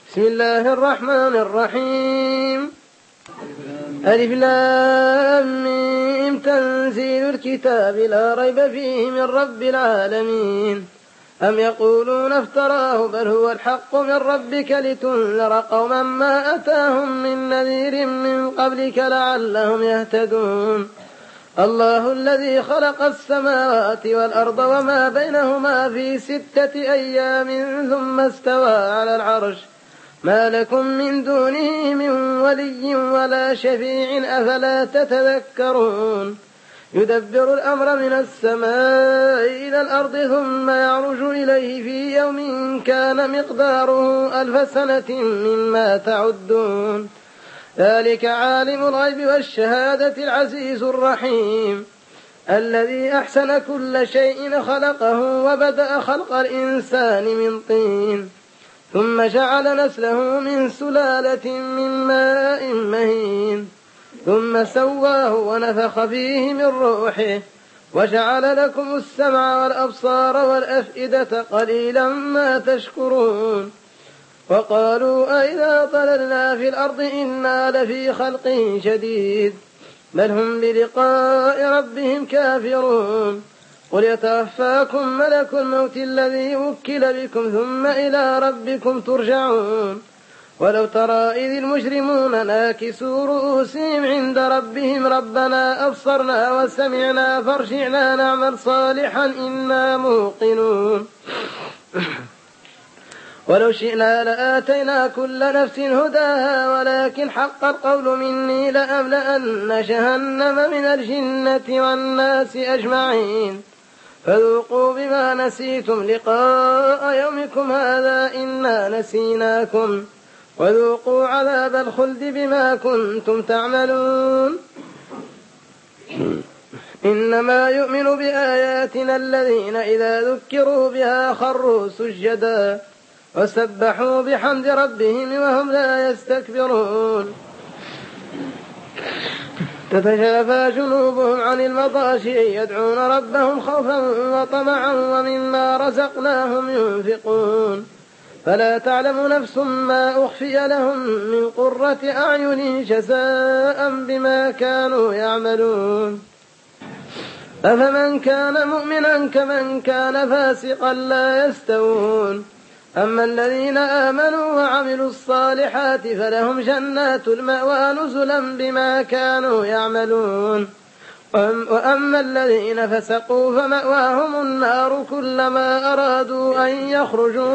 بسم الله الرحمن الرحيم. ألف لام ميم تنزيل الكتاب لا ريب فيه من رب العالمين. أم يقولون افتراه بل هو الحق من ربك لتنذر قوما ما أتاهم من نذير من قبلك لعلهم يهتدون. الله الذي خلق السماوات والأرض وما بينهما في 6 أيام ثم استوى على العرش ما لكم من دونه من ولي ولا شفيع أفلا تتذكرون. يدبر الأمر من السماء إلى الأرض ثم يعرج إليه في يوم كان مقداره 1000 سنة مما تعدون. ذلك عالم الغيب والشهادة العزيز الرحيم الذي أحسن كل شيء خلقه وبدأ خلق الإنسان من طين ثم جعل نسله من سلالة من ماء مهين ثم سواه ونفخ فيه من روحه وجعل لكم السمع والأبصار والأفئدة قليلا ما تشكرون. وقالوا أئذا ضللنا في الأرض إنا لفي خلق جديد بل هم بلقاء ربهم كافرون. قل يتوفاكم ملك الموت الذي وكل بكم ثم إلى ربكم ترجعون. ولو ترى إذ المجرمون ناكسوا رؤوسهم عند ربهم ربنا أبصرنا وسمعنا فارجعنا نعمل صالحا إنا موقنون. ولو شئنا لآتينا كل نفس هداها ولكن حق القول مني لأملأن جهنم من الجنة والناس أجمعين. فذوقوا بما نسيتم لقاء يومكم هذا إنا نسيناكم وذوقوا عذاب الخلد بما كنتم تعملون. إنما يؤمن بآياتنا الذين إذا ذكروا بها خروا سجدا وسبحوا بحمد ربهم وهم لا يستكبرون. تتجافى جنوبهم عن المضاجع يدعون ربهم خوفا وطمعا ومما رزقناهم ينفقون. فلا تعلم نفس ما أخفي لهم من قرة أعين جزاء بما كانوا يعملون. أفمن كان مؤمنا كمن كان فاسقا لا يستوون. أما الذين آمنوا وعملوا الصالحات فلهم جنات المأوى نزلا بما كانوا يعملون. وأما الذين فسقوا فمأواهم النار كلما أرادوا أن يخرجوا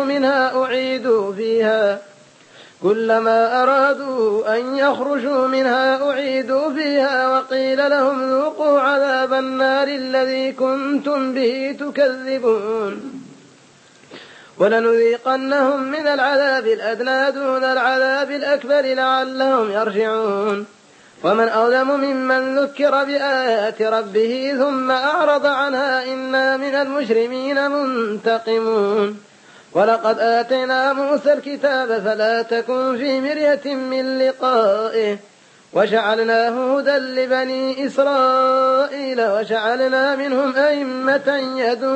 منها أعيدوا فيها وقيل لهم ذوقوا عذاب النار الذي كنتم به تكذبون. ولنذيقنهم من العذاب الأدنى دون العذاب الأكبر لعلهم يرجعون. ومن أظلم ممن ذكر بآيات ربه ثم أعرض عنها إنا من المجرمين منتقمون. ولقد آتينا موسى الكتاب فلا تكن في مرية من لقائه وجعلناه هدى لبني إسرائيل وجعلنا منهم أئمة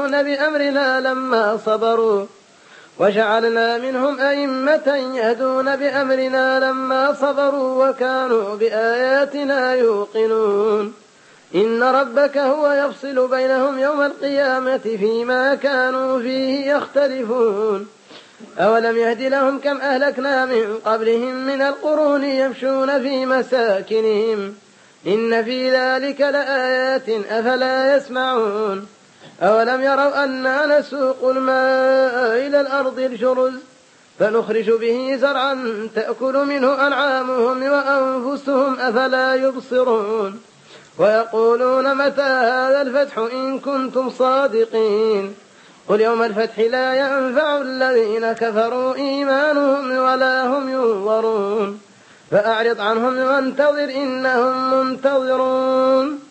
يهدون بأمرنا لما صبروا وكانوا بآياتنا يوقنون. إن ربك هو يفصل بينهم يوم القيامة فيما كانوا فيه يختلفون. أولم يهد لهم كم أهلكنا من قبلهم من القرون يمشون في مساكنهم إن في ذلك لآيات أفلا يسمعون. أولم يروا أنا نسوق الماء إلى الأرض الجرز فنخرج به زرعا تأكل منه أنعامهم وأنفسهم أفلا يبصرون. ويقولون متى هذا الفتح إن كنتم صادقين. قل يوم الفتح لا ينفع الذين كفروا إيمانهم ولا هم ينظرون. فأعرض عنهم وانتظر إنهم منتظرون.